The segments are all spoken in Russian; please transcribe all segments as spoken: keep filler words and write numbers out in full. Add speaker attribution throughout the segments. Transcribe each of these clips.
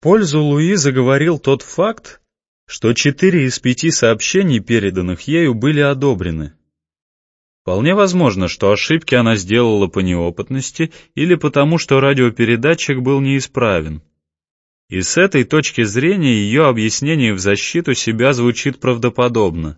Speaker 1: пользу Луизы говорил тот факт, что четыре из пяти сообщений, переданных ею, были одобрены. Вполне возможно, что ошибки она сделала по неопытности или потому, что радиопередатчик был неисправен. И с этой точки зрения ее объяснение в защиту себя звучит правдоподобно.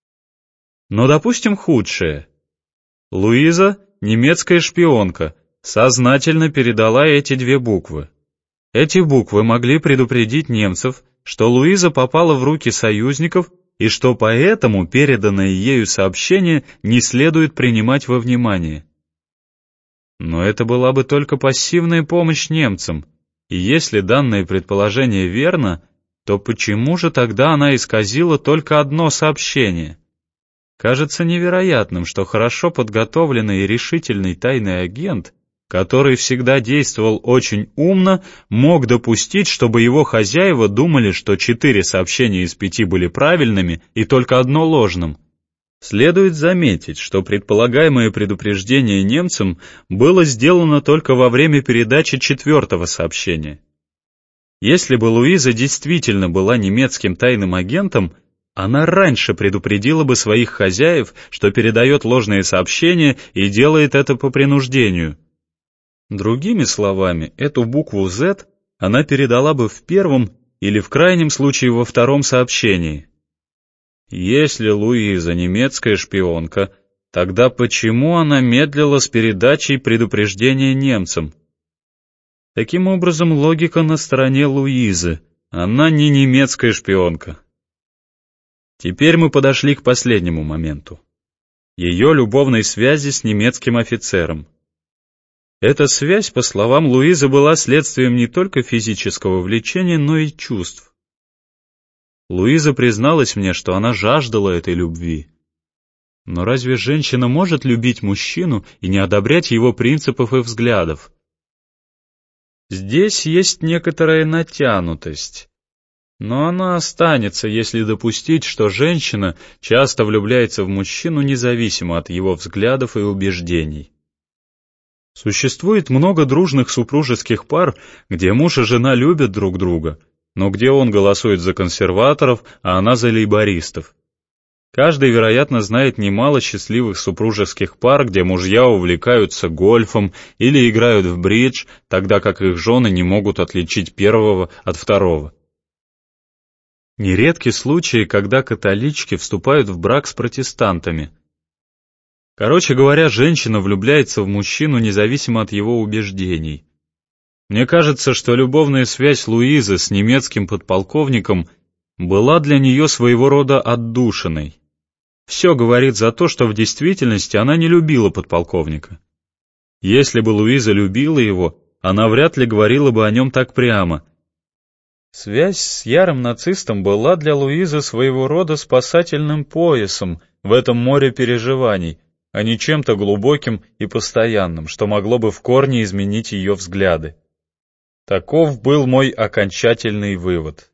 Speaker 1: Но допустим худшее. Луиза, немецкая шпионка, сознательно передала эти две буквы. Эти буквы могли предупредить немцев, что Луиза попала в руки союзников и что поэтому переданное ею сообщение не следует принимать во внимание. Но это была бы только пассивная помощь немцам, и если данное предположение верно, то почему же тогда она исказила только одно сообщение? Кажется невероятным, что хорошо подготовленный и решительный тайный агент, который всегда действовал очень умно, мог допустить, чтобы его хозяева думали, что четыре сообщения из пяти были правильными и только одно ложным. Следует заметить, что предполагаемое предупреждение немцам было сделано только во время передачи четвертого сообщения. Если бы Луиза действительно была немецким тайным агентом, она раньше предупредила бы своих хозяев, что передает ложные сообщения и делает это по принуждению. Другими словами, эту букву «Z» она передала бы в первом или в крайнем случае во втором сообщении. Если Луиза немецкая шпионка, тогда почему она медлила с передачей предупреждения немцам? Таким образом, логика на стороне Луизы. Она не немецкая шпионка. Теперь мы подошли к последнему моменту. Ее любовной связи с немецким офицером. Эта связь, по словам Луизы, была следствием не только физического влечения, но и чувств. Луиза призналась мне, что она жаждала этой любви. Но разве женщина может любить мужчину и не одобрять его принципов и взглядов? Здесь есть некоторая натянутость, но она останется, если допустить, что женщина часто влюбляется в мужчину независимо от его взглядов и убеждений. Существует много дружных супружеских пар, где муж и жена любят друг друга, но где он голосует за консерваторов, а она за лейбористов. Каждый, вероятно, знает немало счастливых супружеских пар, где мужья увлекаются гольфом или играют в бридж, тогда как их жены не могут отличить первого от второго. Нередки случаи, когда католички вступают в брак с протестантами. Короче говоря, женщина влюбляется в мужчину независимо от его убеждений. Мне кажется, что любовная связь Луизы с немецким подполковником была для нее своего рода отдушиной. Все говорит за то, что в действительности она не любила подполковника. Если бы Луиза любила его, она вряд ли говорила бы о нем так прямо. Связь с ярым нацистом была для Луизы своего рода спасательным поясом в этом море переживаний, а не чем-то глубоким и постоянным, что могло бы в корне изменить ее взгляды. Таков был мой окончательный вывод.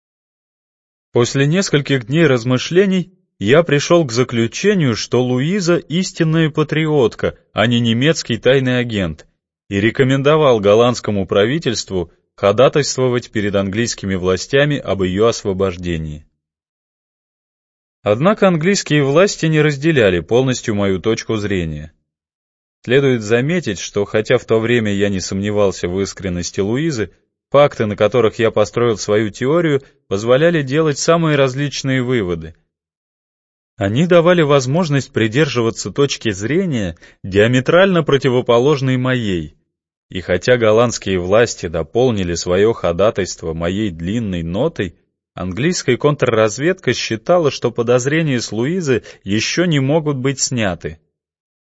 Speaker 1: После нескольких дней размышлений я пришел к заключению, что Луиза истинная патриотка, а не немецкий тайный агент, и рекомендовал голландскому правительству ходатайствовать перед английскими властями об ее освобождении. Однако английские власти не разделяли полностью мою точку зрения. Следует заметить, что хотя в то время я не сомневался в искренности Луизы, факты, на которых я построил свою теорию, позволяли делать самые различные выводы. Они давали возможность придерживаться точки зрения, диаметрально противоположной моей, и хотя голландские власти дополнили свое ходатайство моей длинной нотой, английская контрразведка считала, что подозрения с Луизы еще не могут быть сняты.